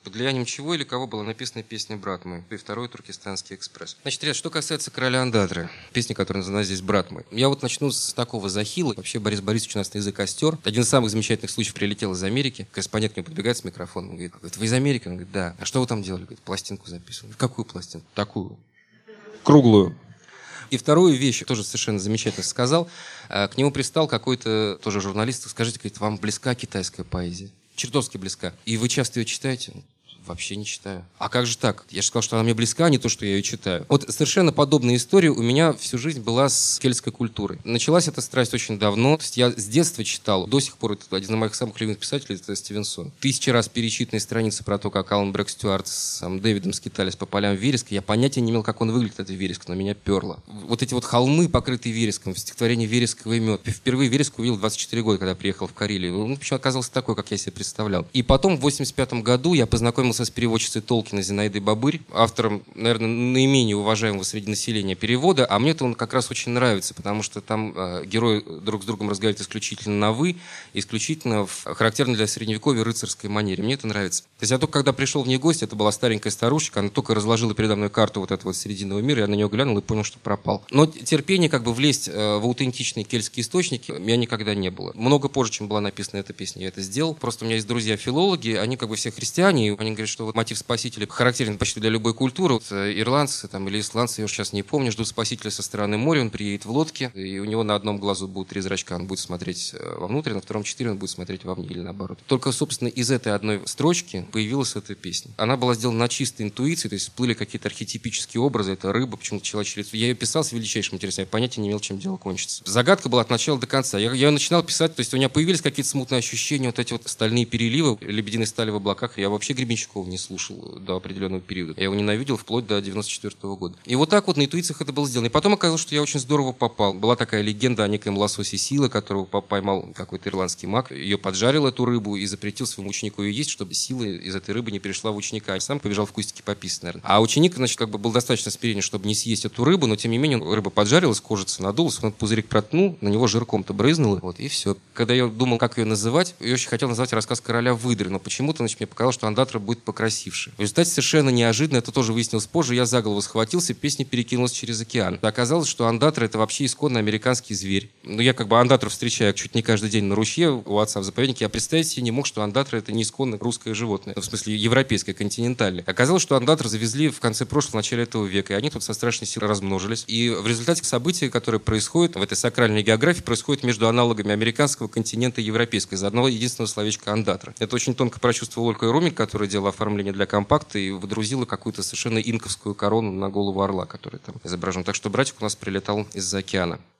Под влиянием чего или кого была написана песня «Брат мой» и второй «Туркестанский экспресс». Значит, ребят, что касается «Короля Андатры», песни, которая называется здесь «Брат мой». Я вот начну с такого захила. Вообще Борис Борисович у нас на язык остер. Один из самых замечательных случаев: прилетел из Америки. Корреспондент к нему подбегает с микрофоном. Он говорит: вы из Америки? Он говорит: да. А что вы там делали? Говорит: пластинку записывали. Какую пластинку? Такую. Круглую. И вторую вещь тоже совершенно замечательно сказал. К нему пристал какой-то тоже журналист. Скажите, говорит: вам близка китайская поэзия? Чертовски близка. И вы часто ее читаете? Вообще не читаю. А как же так? Я же сказал, что она мне близка, а не то, что я ее читаю. Вот совершенно подобная история у меня всю жизнь была с кельтской культурой. Началась эта страсть очень давно. То есть я с детства читал. До сих пор это один из моих самых любимых писателей — это Стивенсон. 1000 раз перечитанные страницы про то, как Алан Брэк Стюарт с Дэвидом скитались по полям вереска. Я понятия не имел, как он выглядит, этот вереск, но меня перло. Вот эти вот холмы, покрытые вереском, в стихотворении «Вересковый мед». Впервые вереск увидел 24 года, когда приехал в Карелию. Он почему оказался такой, как я себе представлял. И потом в 85 году я познакомился с переводчицей Толкина Зинаидой Бабырь, автором, наверное, наименее уважаемого среди населения перевода, а мне-то он как раз очень нравится, потому что там герои друг с другом разговаривают исключительно на «вы», исключительно в характерной для средневековья рыцарской манере. Мне это нравится. То есть я только когда пришел в ней гость, это была старенькая старушка, она только разложила передо мной карту вот этого вот Срединного мира, я на нее глянул и понял, что пропал. Но терпение как бы влезть в аутентичные кельтские источники у меня никогда не было. Много позже, чем была написана эта песня, я это сделал. Просто у меня есть друзья-филологи, они как бы все христиане, и они говорят, что вот мотив спасителя характерен почти для любой культуры. Вот ирландцы там, или исландцы, я уже сейчас не помню, ждут спасителя со стороны моря, он приедет в лодке, и у него на одном глазу будут 3 зрачка, он будет смотреть вовнутрь, на втором 4, он будет смотреть вовне или наоборот. Только, собственно, из этой одной строчки появилась эта песня. Она была сделана на чистой интуиции, то есть всплыли какие-то архетипические образы, это рыба, почему-то человечье лицо. Я ее писал с величайшим интересом, я понятия не имел, чем дело кончится. Загадка была от начала до конца. Я ее начинал писать, то есть у меня появились какие-то смутные ощущения, вот эти вот стальные переливы, лебединой стали в облаках. Я вообще Гребенщикова не слушал до определенного периода. Я его ненавидел вплоть до 94 года. И вот так вот на интуициях это было сделано. И потом оказалось, что я очень здорово попал. Была такая легенда о некоем лососе Силы, которого поймал какой-то ирландский маг, ее поджарил, эту рыбу, и запретил своему ученику ее есть, чтобы сила из этой рыбы не перешла в ученика. И сам побежал в кустики пописать, наверное. А ученик, значит, как бы был достаточно смиренен, чтобы не съесть эту рыбу, но тем не менее рыба поджарилась, кожица надулась, он пузырик проткнул, на него жирком-то брызнуло, вот, и все. Когда я думал, как ее называть, я очень хотел назвать «Рассказ короля выдры», но почему-то, значит, мне показалось, что Андатра будет покрасивше. В результате совершенно неожиданно, это тоже выяснилось позже, я за голову схватился, песня перекинулась через океан. Оказалось, что Андатра — это вообще исконно американский зверь. Ну, я как бы Андатру встречаю чуть не каждый день на ручье у отца в заповеднике. Я представить себе не мог, что Андатра — это не исконно русское животное. Ну, в смысле, европейское, континентальное. Оказалось, что Андатру завезли в конце прошлого, начале этого века, и они тут со страшной силой размножились. И в результате события, которые происходят в этой сакральной географии, происходят между аналогами американского континента и европейского, из одного единственного словечка Андатра. Это очень тонко прочувствовала Ольга Ромик, которая делала оформление для компакта и водрузила какую-то совершенно инковскую корону на голову орла, который там изображен. Так что братик у нас прилетал из-за океана.